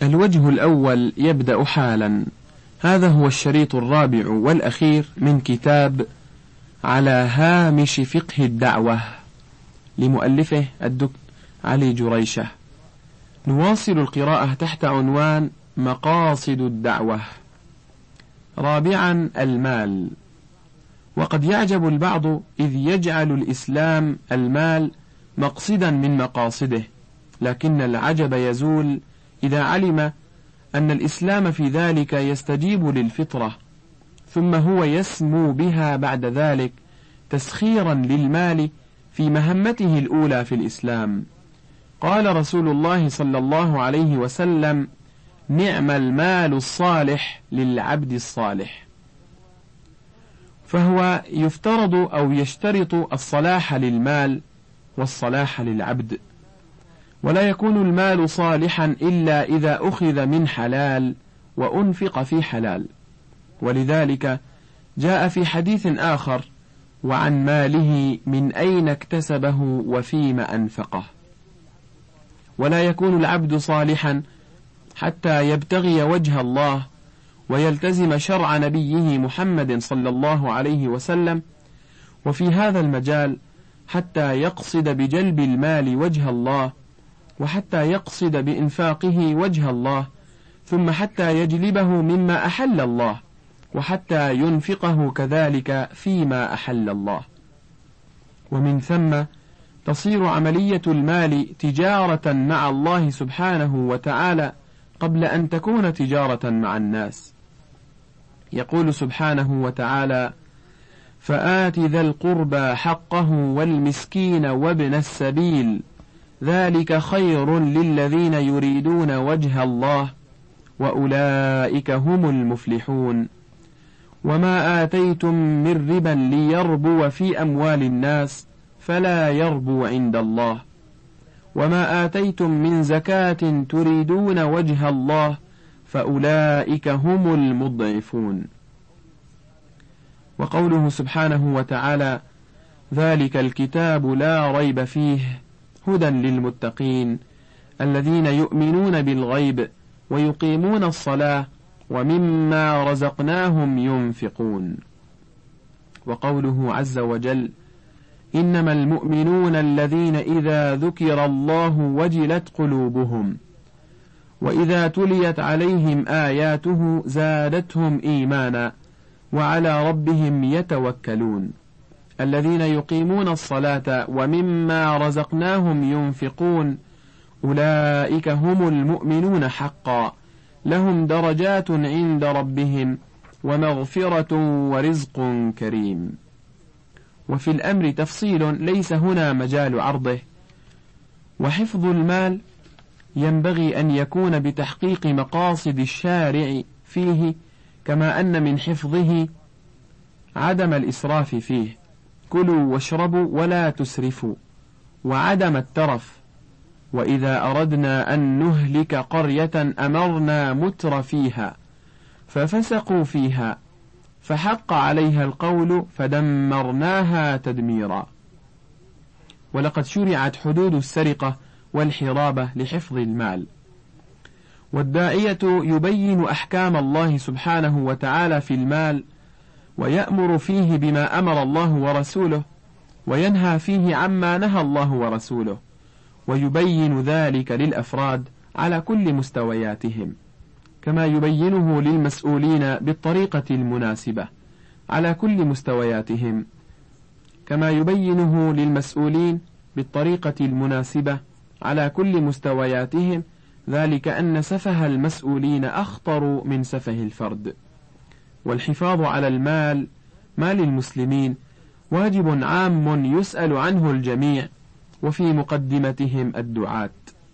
الوجه الأول يبدأ حالا. هذا هو الشريط الرابع والأخير من كتاب على هامش فقه الدعوة لمؤلفه الدكتور علي جريشة. نواصل القراءة تحت عنوان مقاصد الدعوة. رابعا المال. وقد يعجب البعض إذ يجعل الإسلام المال مقصدا من مقاصده، لكن العجب يزول إذا علم أن الإسلام في ذلك يستجيب للفطرة، ثم هو يسمو بها بعد ذلك تسخيرا للمال في مهمته الأولى في الإسلام. قال رسول الله صلى الله عليه وسلم: نعم المال الصالح للعبد الصالح. فهو يفترض أو يشترط الصلاح للمال والصلاح للعبد، ولا يكون المال صالحا إلا إذا أخذ من حلال وأنفق في حلال. ولذلك جاء في حديث آخر: وعن ماله من أين اكتسبه وفيما أنفقه. ولا يكون العبد صالحا حتى يبتغي وجه الله ويلتزم شرع نبيه محمد صلى الله عليه وسلم، وفي هذا المجال حتى يقصد بجلب المال وجه الله، وحتى يقصد بإنفاقه وجه الله، ثم حتى يجلبه مما أحل الله، وحتى ينفقه كذلك فيما أحل الله. ومن ثم تصير عملية المال تجارة مع الله سبحانه وتعالى قبل أن تكون تجارة مع الناس. يقول سبحانه وتعالى: فآت ذا القربى حقه والمسكين وابن السبيل ذلك خير للذين يريدون وجه الله وأولئك هم المفلحون. وما آتيتم من ربا ليربو في أموال الناس فلا يربو عند الله، وما آتيتم من زكاة تريدون وجه الله فأولئك هم المضعفون. وقوله سبحانه وتعالى: ذلك الكتاب لا ريب فيه هدى للمتقين الذين يؤمنون بالغيب ويقيمون الصلاة ومما رزقناهم ينفقون. وقوله عز وجل: إنما المؤمنون الذين إذا ذكر الله وجلت قلوبهم وإذا تليت عليهم آياته زادتهم إيمانا وعلى ربهم يتوكلون الذين يقيمون الصلاة ومما رزقناهم ينفقون أولئك هم المؤمنون حقا لهم درجات عند ربهم ومغفرة ورزق كريم. وفي الأمر تفصيل ليس هنا مجال عرضه. وحفظ المال ينبغي أن يكون بتحقيق مقاصد الشارع فيه، كما أن من حفظه عدم الإسراف فيه، كلوا واشربوا ولا تسرفوا، وعدم الترف. وإذا أردنا أن نهلك قرية أمرنا متر فيها ففسقوا فيها فحق عليها القول فدمرناها تدميرا. ولقد شرعت حدود السرقة والحرابة لحفظ المال. والداعية يبين أحكام الله سبحانه وتعالى في المال، ويأمر فيه بما أمر الله ورسوله، وينهى فيه عما نهى الله ورسوله، ويبين ذلك للأفراد على كل مستوياتهم، كما يبينه للمسؤولين بالطريقة المناسبة على كل مستوياتهم، كما يبينه للمسؤولين بالطريقة المناسبة على كل مستوياتهم، ذلك أن سفه المسؤولين أخطر من سفه الفرد. والحفاظ على المال، مال المسلمين، واجب عام يسأل عنه الجميع، وفي مقدمتهم الدعاة.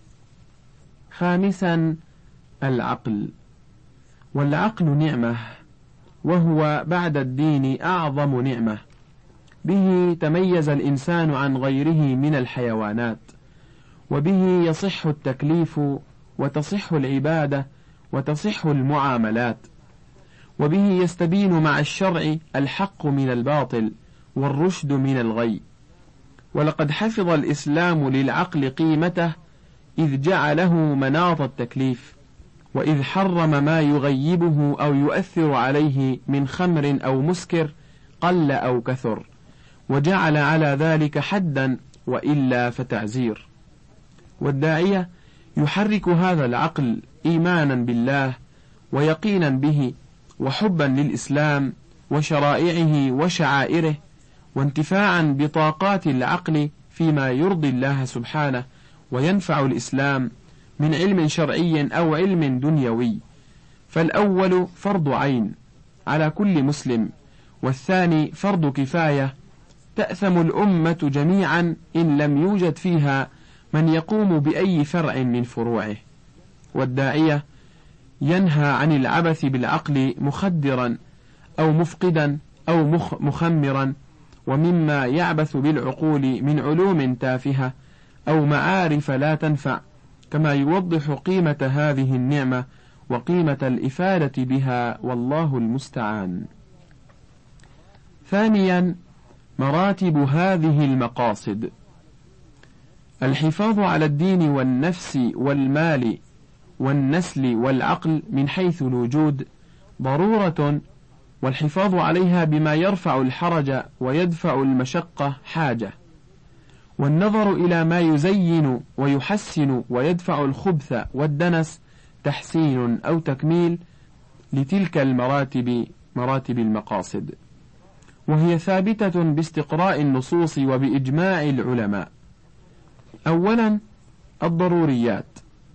خامسا العقل. والعقل نعمة، وهو بعد الدين أعظم نعمة. به تميز الإنسان عن غيره من الحيوانات، وبه يصح التكليف وتصح العبادة وتصح المعاملات، وبه يستبين مع الشرع الحق من الباطل والرشد من الغي. ولقد حفظ الإسلام للعقل قيمته إذ جعله مناط التكليف، وإذ حرم ما يغيبه أو يؤثر عليه من خمر أو مسكر قل أو كثر، وجعل على ذلك حدا وإلا فتعزير. والداعية يحرك هذا العقل إيمانا بالله ويقينا به وحبا للإسلام وشرائعه وشعائره، وانتفاعا بطاقات العقل فيما يرضي الله سبحانه وينفع الإسلام من علم شرعي أو علم دنيوي. فالأول فرض عين على كل مسلم، والثاني فرض كفاية تأثم الأمة جميعا إن لم يوجد فيها من يقوم بأي فرع من فروعه. والداعية ينهى عن العبث بالعقل مخدرا أو مفقدا أو مخمرا، ومما يعبث بالعقول من علوم تافهة أو معارف لا تنفع، كما يوضح قيمة هذه النعمة وقيمة الإفادة بها، والله المستعان. ثانيا، مراتب هذه المقاصد: الحفاظ على الدين والنفس والمال والنسل والعقل من حيث الوجود ضرورة، والحفاظ عليها بما يرفع الحرج ويدفع المشقة حاجة، والنظر إلى ما يزين ويحسن ويدفع الخبث والدنس تحسين أو تكميل لتلك المراتب، مراتب المقاصد، وهي ثابتة باستقراء النصوص وبإجماع العلماء. أولا، الضروريات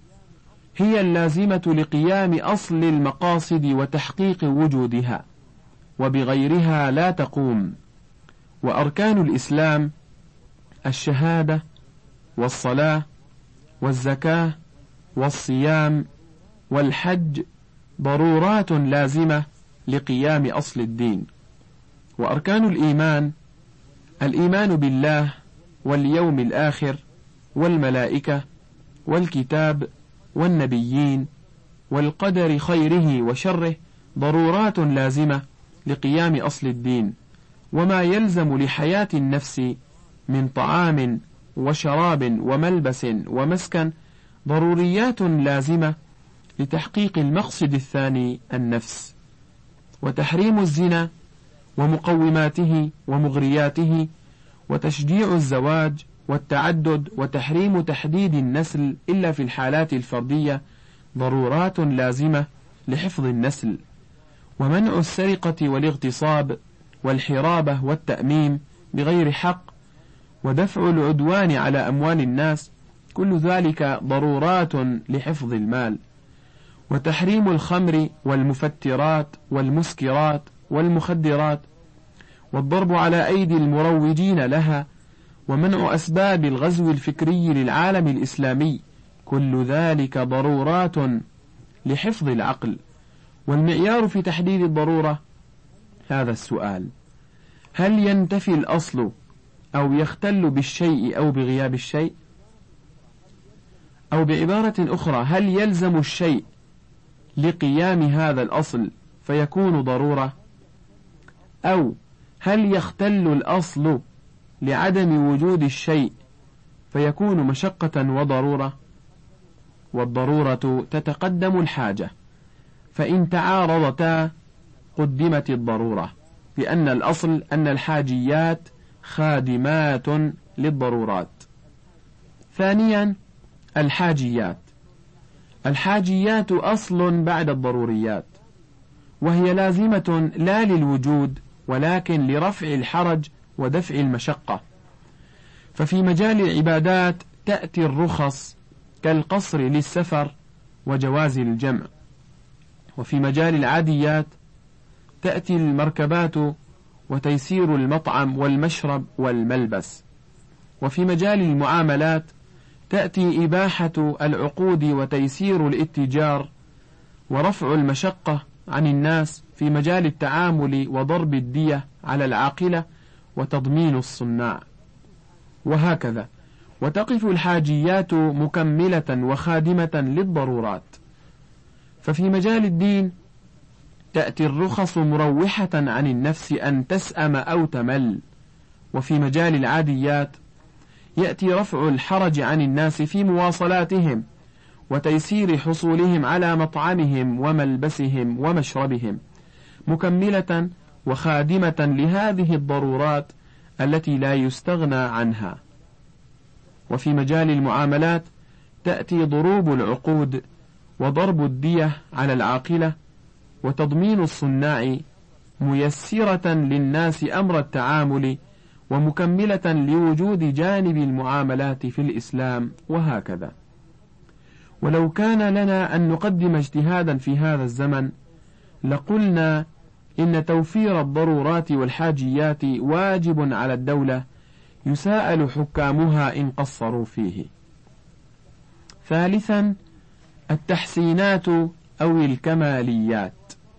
هي اللازمة لقيام أصل المقاصد وتحقيق وجودها، وبغيرها لا تقوم. وأركان الإسلام الشهادة والصلاة والزكاة والصيام والحج ضرورات لازمة لقيام أصل الدين. وأركان الإيمان: الإيمان بالله واليوم الآخر والملائكة والكتاب والنبيين والقدر خيره وشره ضرورات لازمة لقيام أصل الدين، وما يلزم لحياة النفس من طعام وشراب وملبس ومسكن ضروريات لازمة لتحقيق المقصد الثاني النفس. وتحريم الزنا ومقوماته ومغرياته، وتشجيع الزواج والتعدد، وتحريم تحديد النسل إلا في الحالات الفردية ضرورات لازمة لحفظ النسل. ومنع السرقة والاغتصاب والحرابة والتأميم بغير حق، ودفع العدوان على أموال الناس، كل ذلك ضرورات لحفظ المال. وتحريم الخمر والمفترات والمسكرات والمخدرات، والضرب على أيدي المروجين لها، ومنع أسباب الغزو الفكري للعالم الإسلامي، كل ذلك ضرورات لحفظ العقل. والمعيار في تحديد الضرورة هذا السؤال: هل ينتفي الأصل أو يختل بالشيء أو بغياب الشيء؟ أو بعبارة أخرى، هل يلزم الشيء لقيام هذا الأصل فيكون ضرورة؟ أو هل يختل الأصل لعدم وجود الشيء فيكون مشقة وضرورة؟ والضرورة تتقدم الحاجة، فإن تعارضتا قدمت الضرورة، لأن الأصل أن الحاجيات خادمات للضرورات. ثانيا، الحاجيات. الحاجيات أصل بعد الضروريات، وهي لازمة لا للوجود ولكن لرفع الحرج ودفع المشقة. ففي مجال العبادات تأتي الرخص كالقصر للسفر وجواز الجمع، وفي مجال العاديات تأتي المركبات وتيسير المطعم والمشرب والملبس. وفي مجال المعاملات تأتي إباحة العقود وتيسير الاتجار ورفع المشقة عن الناس في مجال التعامل وضرب الدية على العاقلة وتضمين الصناع، وهكذا. وتقف الحاجيات مكملة وخادمة للضرورات. ففي مجال الدين تأتي الرخص مروحة عن النفس أن تسأم أو تمل. وفي مجال العاديات يأتي رفع الحرج عن الناس في مواصلاتهم وتيسير حصولهم على مطعمهم وملبسهم ومشربهم، مكملة وخادمة لهذه الضرورات التي لا يستغنى عنها. وفي مجال المعاملات تأتي ضروب العقود وضرب الدية على العاقلة وتضمين الصناع، ميسرة للناس أمر التعامل ومكملة لوجود جانب المعاملات في الإسلام، وهكذا. ولو كان لنا أن نقدم اجتهادا في هذا الزمن لقلنا إن توفير الضرورات والحاجيات واجب على الدولة يساءل حكامها إن قصروا فيه. ثالثا، التحسينات أو الكماليات.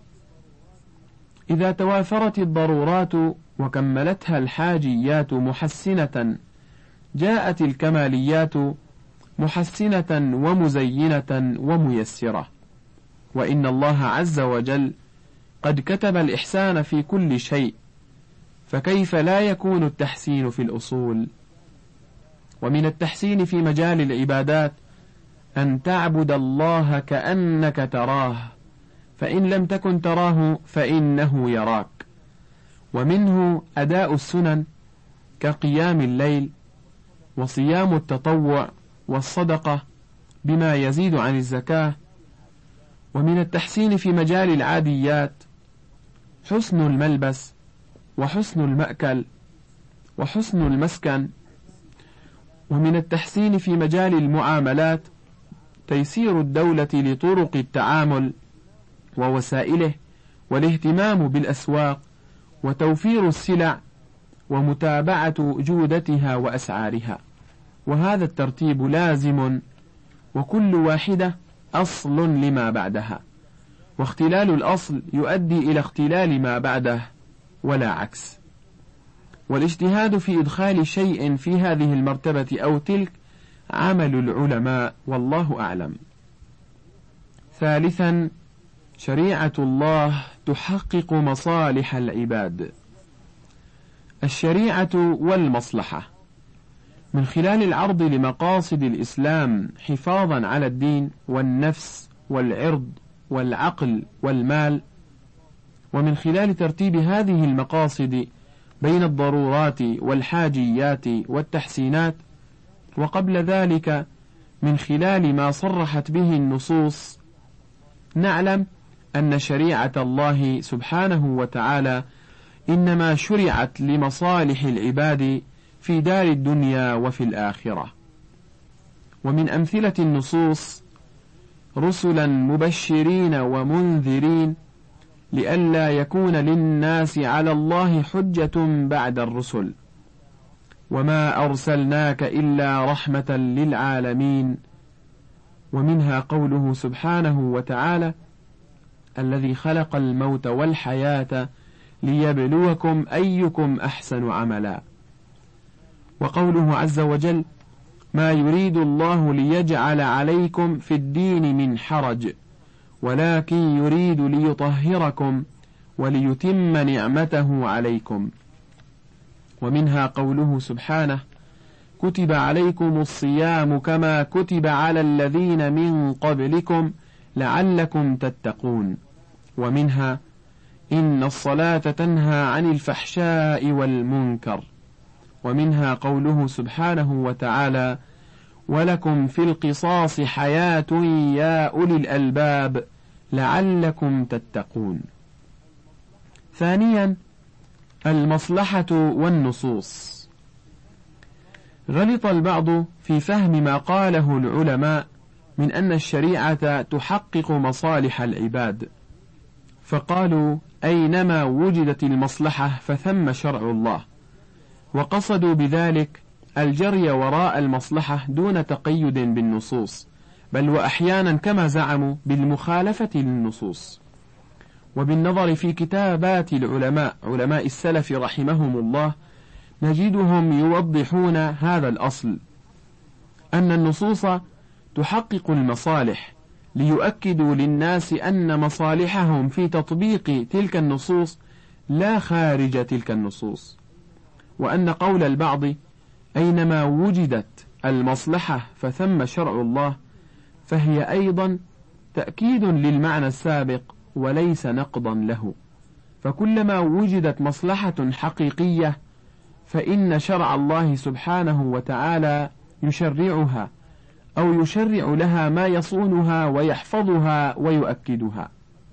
إذا توافرت الضرورات وكملتها الحاجيات محسنة، جاءت الكماليات محسنة ومزينة وميسرة. وإن الله عز وجل قد كتب الإحسان في كل شيء، فكيف لا يكون التحسين في الأصول؟ ومن التحسين في مجال العبادات أن تعبد الله كأنك تراه، فإن لم تكن تراه فإنه يراك. ومنه أداء السنن كقيام الليل وصيام التطوع والصدقة بما يزيد عن الزكاة. ومن التحسين في مجال العاديات حسن الملبس وحسن المأكل وحسن المسكن. ومن التحسين في مجال المعاملات تيسير الدولة لطرق التعامل ووسائله والاهتمام بالأسواق وتوفير السلع ومتابعة جودتها وأسعارها. وهذا الترتيب لازم، وكل واحدة أصل لما بعدها، واختلال الأصل يؤدي إلى اختلال ما بعده ولا عكس. والاجتهاد في إدخال شيء في هذه المرتبة أو تلك عمل العلماء، والله أعلم. ثالثا، شريعة الله تحقق مصالح العباد. الشريعة والمصلحة من خلال العرض لمقاصد الإسلام حفاظا على الدين والنفس والعرض والعقل والمال، ومن خلال ترتيب هذه المقاصد بين الضرورات والحاجيات والتحسينات، وقبل ذلك من خلال ما صرحت به النصوص، نعلم أن شريعة الله سبحانه وتعالى إنما شرعت لمصالح العباد في دار الدنيا وفي الآخرة. ومن أمثلة النصوص رسلا مبشرين ومنذرين لئلا يكون للناس على الله حجة بعد الرسل، وما أرسلناك إلا رحمة للعالمين. ومنها قوله سبحانه وتعالى: الذي خلق الموت والحياة ليبلوكم أيكم أحسن عملا. وقوله عز وجل: ما يريد الله ليجعل عليكم في الدين من حرج ولكن يريد ليطهركم وليتم نعمته عليكم. ومنها قوله سبحانه: كتب عليكم الصيام كما كتب على الذين من قبلكم لعلكم تتقون. ومنها: إن الصلاة تنهى عن الفحشاء والمنكر. ومنها قوله سبحانه وتعالى: ولكم في القصاص حياة يا أولي الألباب لعلكم تتقون. ثانيا، المصلحة والنصوص. غلط البعض في فهم ما قاله العلماء من أن الشريعة تحقق مصالح العباد، فقالوا: أينما وجدت المصلحة فثم شرع الله، وقصدوا بذلك الجري وراء المصلحة دون تقيد بالنصوص، بل وأحيانا كما زعموا بالمخالفة للنصوص. وبالنظر في كتابات العلماء علماء السلف رحمهم الله نجدهم يوضحون هذا الأصل، أن النصوص تحقق المصالح ليؤكدوا للناس أن مصالحهم في تطبيق تلك النصوص لا خارج تلك النصوص، وأن قول البعض أينما وجدت المصلحة فثم شرع الله فهي أيضا تأكيد للمعنى السابق وليس نقضا له، فكلما وجدت مصلحة حقيقية فإن شرع الله سبحانه وتعالى يشرعها أو يشرع لها ما يصونها ويحفظها ويؤكدها.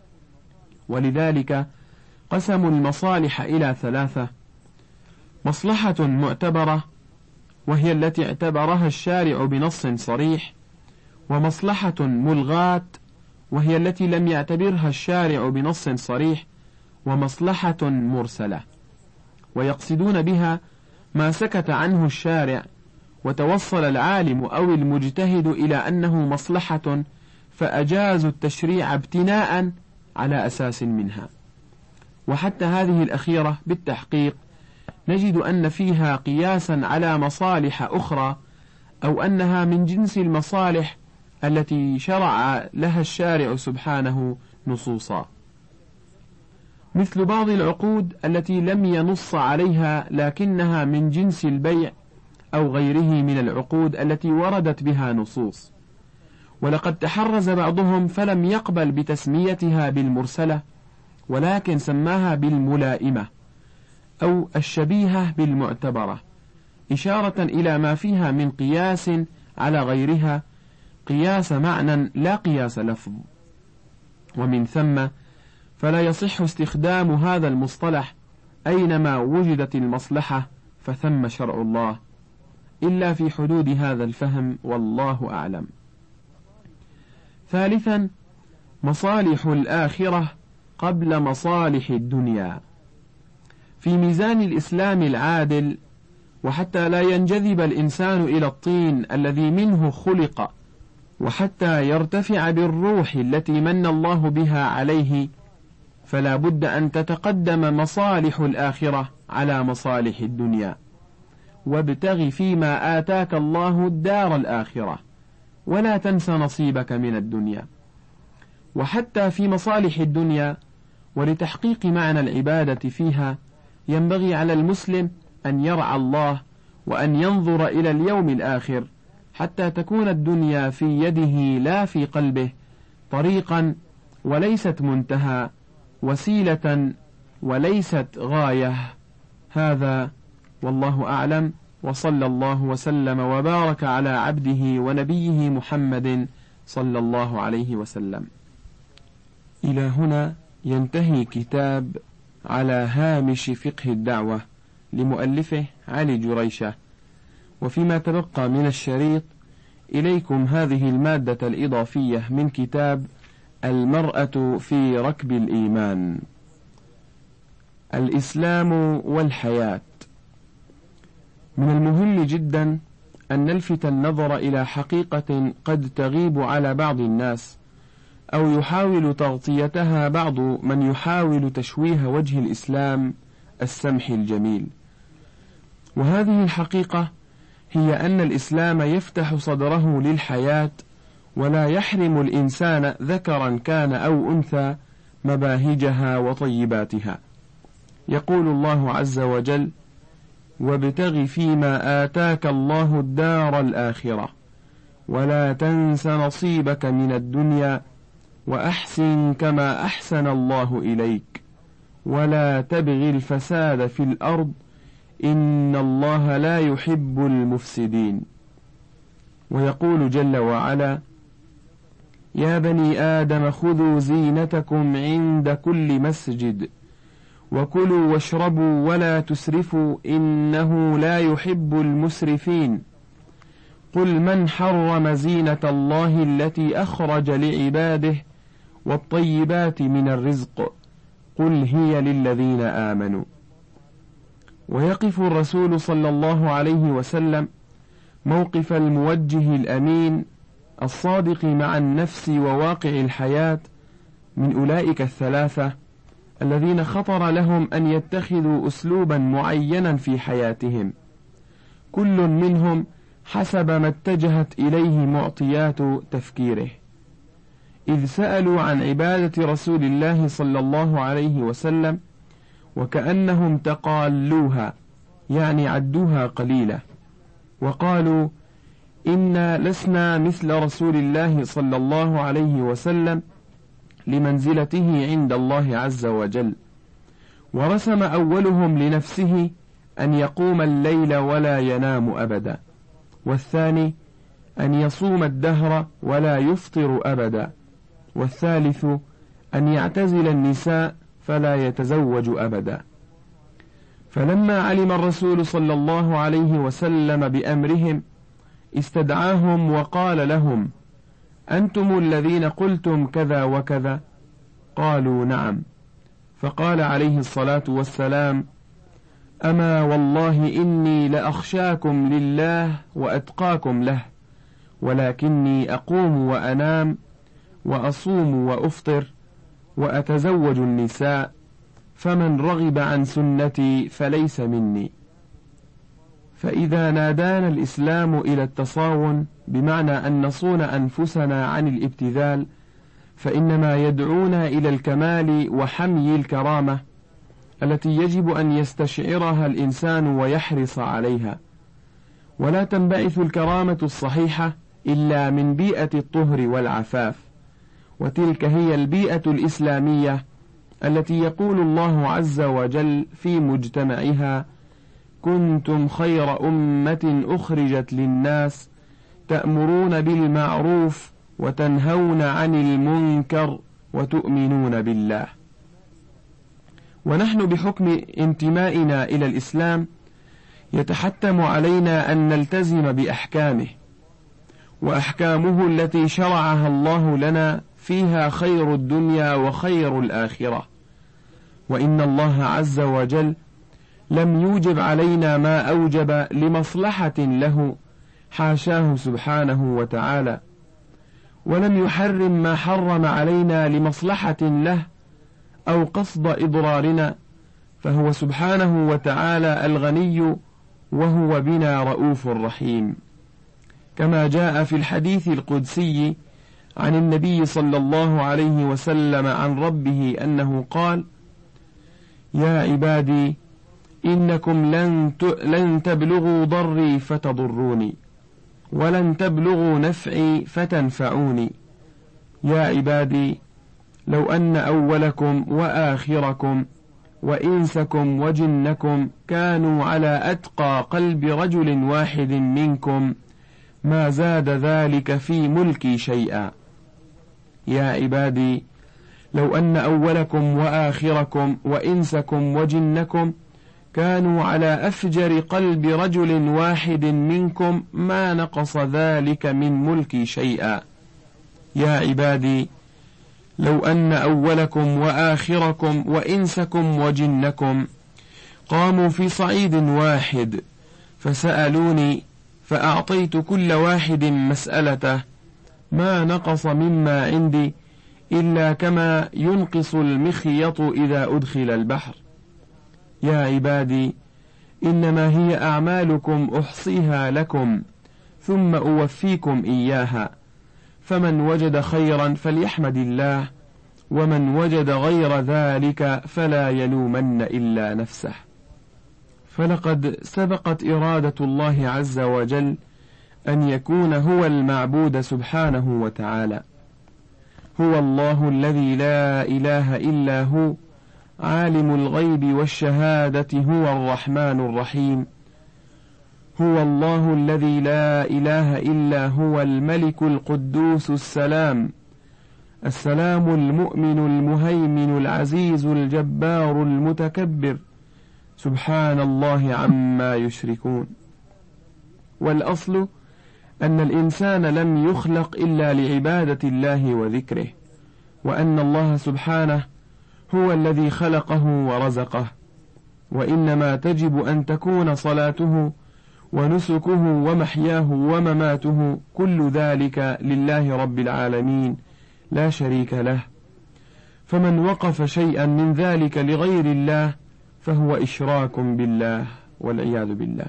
ولذلك قسموا المصالح إلى ثلاثة: مصلحة معتبرة وهي التي اعتبرها الشارع بنص صريح، ومصلحة ملغاة وهي التي لم يعتبرها الشارع بنص صريح، ومصلحة مرسلة. ويقصدون بها ما سكت عنه الشارع وتوصل العالم أو المجتهد إلى أنه مصلحة فأجازوا التشريع ابتناء على أساس منها. وحتى هذه الأخيرة بالتحقيق نجد أن فيها قياسا على مصالح أخرى، أو أنها من جنس المصالح التي شرع لها الشارع سبحانه نصوصا، مثل بعض العقود التي لم ينص عليها لكنها من جنس البيع أو غيره من العقود التي وردت بها نصوص. ولقد تحرز بعضهم فلم يقبل بتسميتها بالمرسلة، ولكن سماها بالملائمة أو الشبيهة بالمعتبرة، إشارة إلى ما فيها من قياس على غيرها، قياس معنى لا قياس لفظ. ومن ثم فلا يصح استخدام هذا المصطلح أينما وجدت المصلحة فثم شرع الله، إلا في حدود هذا الفهم، والله أعلم. ثالثا، مصالح الآخرة قبل مصالح الدنيا. في ميزان الإسلام العادل، وحتى لا ينجذب الإنسان إلى الطين الذي منه خلق، وحتى يرتفع بالروح التي من الله بها عليه، فلا بد أن تتقدم مصالح الآخرة على مصالح الدنيا. وابتغ فيما آتاك الله الدار الآخرة ولا تنس نصيبك من الدنيا. وحتى في مصالح الدنيا ولتحقيق معنى العبادة فيها ينبغي على المسلم أن يرعى الله وأن ينظر إلى اليوم الآخر، حتى تكون الدنيا في يده لا في قلبه، طريقا وليست منتهى، وسيلة وليست غاية. هذا والله أعلم، وصلى الله وسلم وبارك على عبده ونبيه محمد صلى الله عليه وسلم. إلى هنا ينتهي كتاب على هامش فقه الدعوة لمؤلفه علي جريشة. وفيما تبقى من الشريط إليكم هذه المادة الإضافية من كتاب المرأة في ركب الإيمان: الإسلام والحياة. من المهم جدا أن نلفت النظر إلى حقيقة قد تغيب على بعض الناس، أو يحاول تغطيتها بعض من يحاول تشويه وجه الإسلام السمح الجميل. وهذه الحقيقة هي أن الإسلام يفتح صدره للحياة، ولا يحرم الإنسان ذكرا كان أو أنثى مباهجها وطيباتها. يقول الله عز وجل: وابتغ فيما آتاك الله الدار الآخرة ولا تنس نصيبك من الدنيا وأحسن كما أحسن الله إليك ولا تبغ الفساد في الأرض إن الله لا يحب المفسدين. ويقول جل وعلا: يا بني آدم خذوا زينتكم عند كل مسجد وكلوا واشربوا ولا تسرفوا إنه لا يحب المسرفين. قل من حرم زينة الله التي أخرج لعباده والطيبات من الرزق قل هي للذين آمنوا. ويقف الرسول صلى الله عليه وسلم موقف الموجه الأمين الصادق مع النفس وواقع الحياة من أولئك الثلاثة الذين خطر لهم أن يتخذوا أسلوبا معينا في حياتهم، كل منهم حسب ما اتجهت إليه معطيات تفكيره، إذ سألوا عن عبادة رسول الله صلى الله عليه وسلم وكأنهم تقالوها، يعني عدوها قليلة، وقالوا إنا لسنا مثل رسول الله صلى الله عليه وسلم لمنزلته عند الله عز وجل. ورسم أولهم لنفسه أن يقوم الليل ولا ينام أبدا، والثاني أن يصوم الدهر ولا يفطر أبدا، والثالث أن يعتزل النساء فلا يتزوج أبدا. فلما علم الرسول صلى الله عليه وسلم بأمرهم استدعاهم وقال لهم: أنتم الذين قلتم كذا وكذا؟ قالوا: نعم. فقال عليه الصلاة والسلام: أما والله إني لأخشاكم لله وأتقاكم له، ولكني أقوم وأنام وأصوم وأفطر وأتزوج النساء، فمن رغب عن سنتي فليس مني. فإذا نادانا الإسلام إلى التصاون بمعنى أن نصون أنفسنا عن الابتذال، فإنما يدعونا إلى الكمال وحمي الكرامة التي يجب أن يستشعرها الإنسان ويحرص عليها. ولا تنبعث الكرامة الصحيحة إلا من بيئة الطهر والعفاف، وتلك هي البيئة الإسلامية التي يقول الله عز وجل في مجتمعها: كنتم خير أمة أخرجت للناس تأمرون بالمعروف وتنهون عن المنكر وتؤمنون بالله. ونحن بحكم انتمائنا إلى الإسلام يتحتم علينا أن نلتزم بأحكامه، وأحكامه التي شرعها الله لنا فيها خير الدنيا وخير الآخرة. وإن الله عز وجل لم يوجب علينا ما أوجب لمصلحة له، حاشاه سبحانه وتعالى، ولم يحرم ما حرم علينا لمصلحة له أو قصد إضرارنا، فهو سبحانه وتعالى الغني وهو بنا رؤوف رحيم. كما جاء في الحديث القدسي عن النبي صلى الله عليه وسلم عن ربه أنه قال: يا عبادي إنكم لن تبلغوا ضري فتضروني، ولن تبلغوا نفعي فتنفعوني. يا عبادي لو أن أولكم وآخركم وإنسكم وجنكم كانوا على أتقى قلب رجل واحد منكم ما زاد ذلك في ملكي شيئا. يا عبادي لو أن أولكم وآخركم وإنسكم وجنكم كانوا على أفجر قلب رجل واحد منكم ما نقص ذلك من ملكي شيئا. يا عبادي لو أن أولكم وآخركم وإنسكم وجنكم قاموا في صعيد واحد فسألوني فأعطيت كل واحد مسألته ما نقص مما عندي إلا كما ينقص المخيط إذا أدخل البحر. يا عبادي إنما هي أعمالكم أحصيها لكم ثم أوفيكم إياها، فمن وجد خيرا فليحمد الله، ومن وجد غير ذلك فلا يلومن إلا نفسه. فلقد سبقت إرادة الله عز وجل أن يكون هو المعبود سبحانه وتعالى. هو الله الذي لا إله إلا هو، عالم الغيب والشهادة، هو الرحمن الرحيم. هو الله الذي لا إله إلا هو، الملك القدوس السلام، السلام المؤمن المهيمن العزيز الجبار المتكبر، سبحان الله عما يشركون. والأصل أن الإنسان لم يخلق إلا لعبادة الله وذكره، وأن الله سبحانه هو الذي خلقه ورزقه، وإنما تجب أن تكون صلاته ونسكه ومحياه ومماته كل ذلك لله رب العالمين لا شريك له. فمن وقف شيئا من ذلك لغير الله فهو إشراك بالله والعياذ بالله.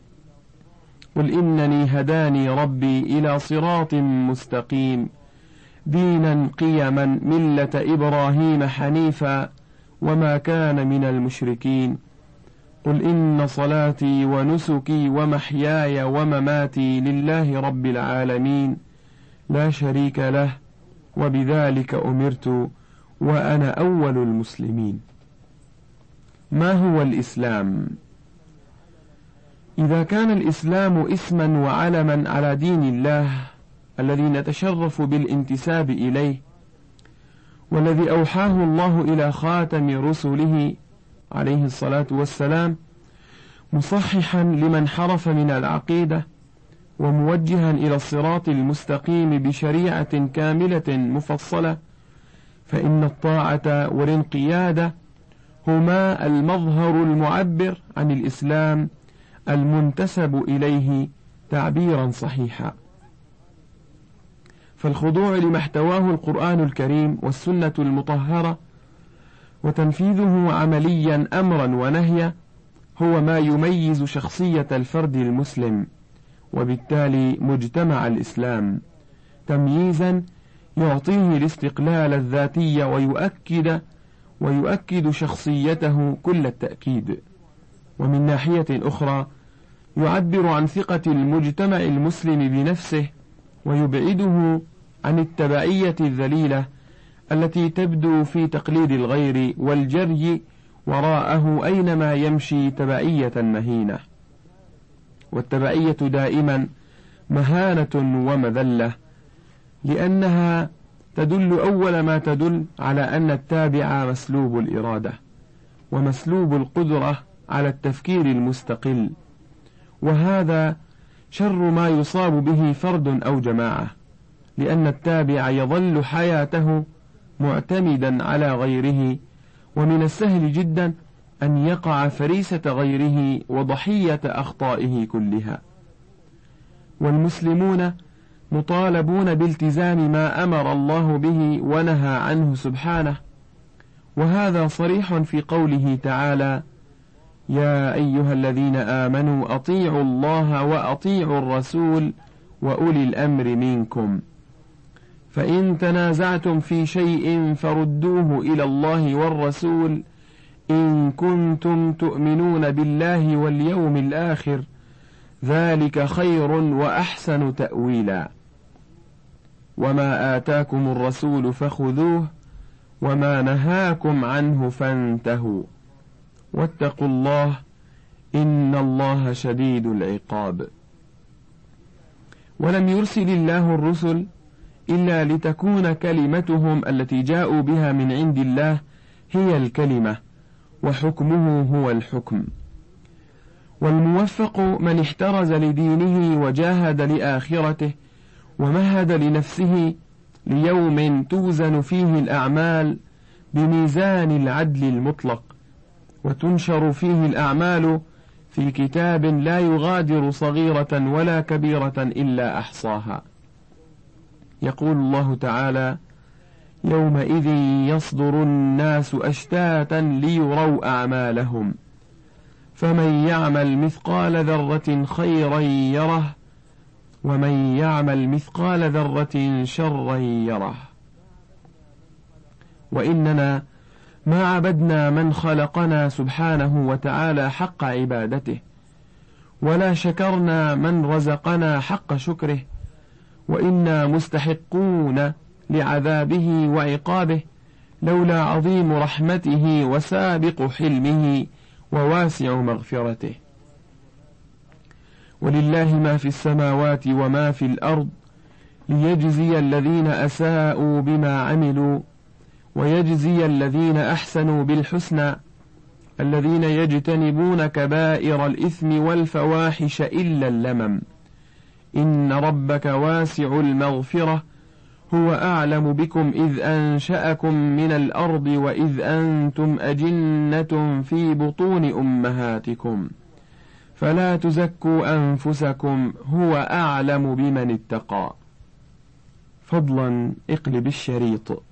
قل إنني هداني ربي إلى صراط مستقيم دينا قيما ملة إبراهيم حنيفا وما كان من المشركين قل إن صلاتي ونسكي ومحياي ومماتي لله رب العالمين لا شريك له وبذلك أمرت وأنا أول المسلمين. ما هو الإسلام؟ إذا كان الإسلام اسما وعلما على دين الله الذي نتشرف بالانتساب إليه، والذي أوحاه الله إلى خاتم رسله عليه الصلاة والسلام، مصححا لمن حرف من العقيدة وموجها إلى الصراط المستقيم بشريعة كاملة مفصلة، فإن الطاعة والانقياد هما المظهر المعبر عن الإسلام المنتسب إليه تعبيرا صحيحا. فالخضوع لما احتواه القرآن الكريم والسنة المطهرة وتنفيذه عمليا أمرا ونهيا هو ما يميز شخصية الفرد المسلم، وبالتالي مجتمع الإسلام، تمييزا يعطيه الاستقلال الذاتي ويؤكد شخصيته كل التأكيد. ومن ناحية أخرى يعبر عن ثقة المجتمع المسلم بنفسه ويبعده عن التبعية الذليلة التي تبدو في تقليد الغير والجري وراءه أينما يمشي تبعية مهينة. والتبعية دائما مهانة ومذلة، لأنها تدل أول ما تدل على أن التابع مسلوب الإرادة ومسلوب القدرة على التفكير المستقل، وهذا شر ما يصاب به فرد أو جماعة، لأن التابع يظل حياته معتمدا على غيره، ومن السهل جدا أن يقع فريسة غيره وضحية أخطائه كلها. والمسلمون مطالبون بالتزام ما أمر الله به ونهى عنه سبحانه، وهذا صريح في قوله تعالى: يا أيها الذين آمنوا أطيعوا الله وأطيعوا الرسول وأولي الأمر منكم، فإن تنازعتم في شيء فردوه إلى الله والرسول إن كنتم تؤمنون بالله واليوم الآخر ذلك خير وأحسن تأويلا. وما آتاكم الرسول فخذوه وما نهاكم عنه فانتهوا واتقوا الله إن الله شديد العقاب. ولم يرسل الله الرسل إلا لتكون كلمتهم التي جاءوا بها من عند الله هي الكلمة، وحكمه هو الحكم. والموفق من احترز لدينه وجاهد لآخرته ومهد لنفسه ليوم توزن فيه الأعمال بميزان العدل المطلق، وتنشر فيه الأعمال في كتاب لا يغادر صغيرة ولا كبيرة إلا أحصاها. يقول الله تعالى: يومئذ يصدر الناس أشتاتا ليروا أعمالهم فمن يعمل مثقال ذرة خيرا يره ومن يعمل مثقال ذرة شرا يره. وإننا ما عبدنا من خلقنا سبحانه وتعالى حق عبادته، ولا شكرنا من رزقنا حق شكره، وإنا مستحقون لعذابه وعقابه لولا عظيم رحمته وسابق حلمه وواسع مغفرته. ولله ما في السماوات وما في الأرض ليجزي الذين أساءوا بما عملوا ويجزي الذين أحسنوا بالحسنى الذين يجتنبون كبائر الإثم والفواحش إلا اللمم إن ربك واسع المغفرة هو أعلم بكم إذ أنشأكم من الأرض وإذ أنتم أجنة في بطون أمهاتكم فلا تزكوا أنفسكم هو أعلم بمن اتقى. فضلا اقلب الشريط.